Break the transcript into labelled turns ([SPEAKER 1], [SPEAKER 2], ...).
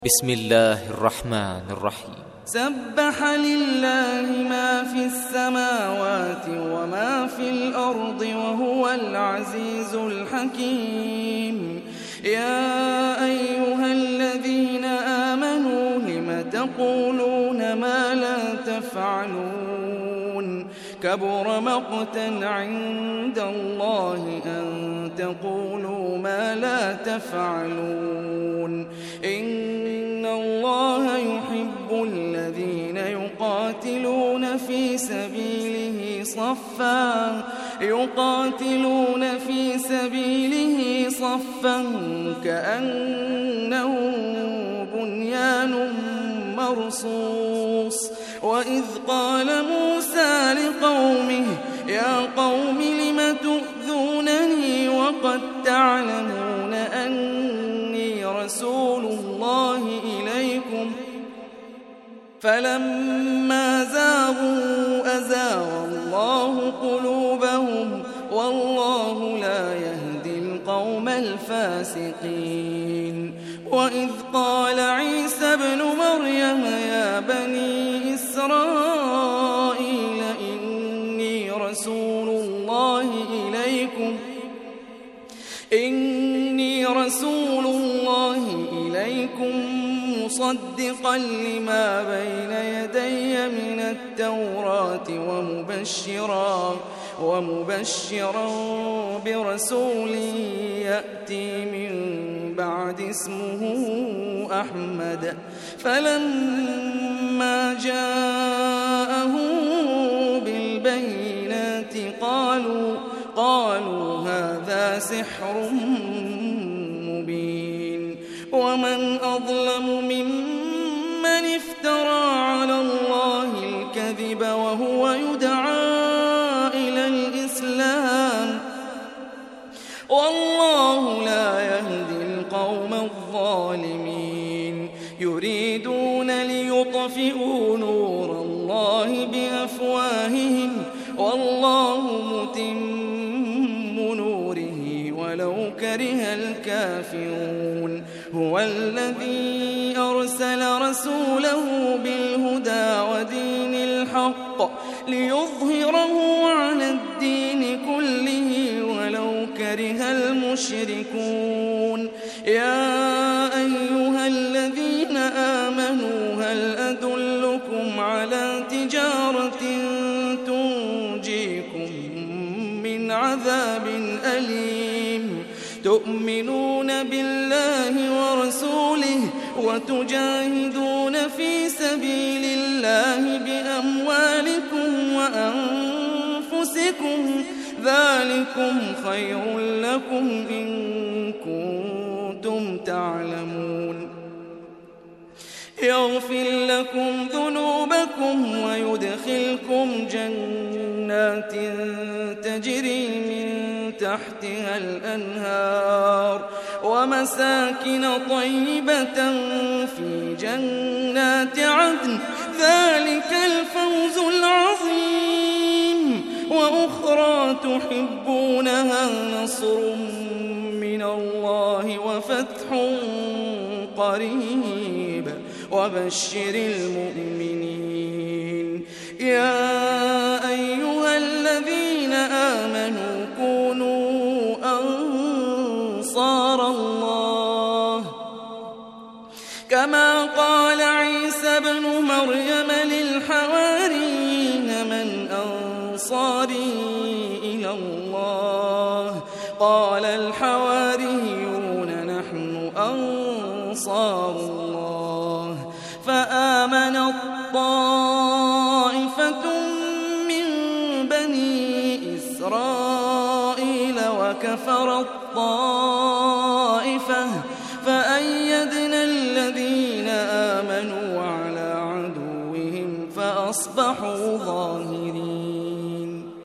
[SPEAKER 1] بسم الله الرحمن الرحيم.
[SPEAKER 2] سبح لله ما في السماوات وما في الأرض وهو العزيز الحكيم. يا أيها الذين آمنوا لم تقولون ما لا تفعلون كبر مقتا عند الله أن تقولوا ما لا تفعلون. إن الله يحب الذين يقاتلون في سبيله صفا كأنه بنيان مرصوص. وإذ قال موسى لقومه يا قوم لم تؤذونني وقد تعلمون أني رسول الله إليكم فلما زاغوا أزاغ الله قلوبهم والله لا يهدي القوم الفاسقين. وإذ قال عيسى ابن مريم يا بني إسرائيل إني رسول الله إليكم مصدقا لما بين يدي من التوراة ومبشرا برسول يأتي من بعد اسمه أحمد. فلما جاءهم بالبينات قالوا هذا سحر مبين. ومن أظلم ممن افترى على الله الكذب وهو يدعى إلى الإسلام والله لا يهدي القوم الظالمين. يريدون ليطفئوا نور الله بأفواههم والله متم نوره ولو كره الكافرون. هو الذي أرسل رسوله بالهدى ودين الحق ليظهره على الدين كله ولو كره المشركون. يا أيها الذين آمنوا هل أدلكم على تجارة تنجيكم من عذاب أليم تؤمنون بالله ورسوله وتجاهدون في سبيل الله بأموالكم وأنفسكم ذلكم خير لكم إن كنتم تعلمون. يغفر لكم ذنوبكم ويدخلكم جنات تجري من تحتها الأنهار ومساكن طيبة في جنات عدن ذلك الفوز العظيم. وأخرى تحبونها نصر من الله وفتح قريب وبشر المؤمنين. يا أيها الذين آمنوا كونوا أنصار الله كما قال عيسى ابن مريم للحواريين من أنصاري إلى الله قال الحواريون نحن أنصار الله. فآمنت طائفة من بني إسرائيل وكفرت طائفة فأيدنا الذين آمنوا على عدوهم فأصبحوا ظاهرين.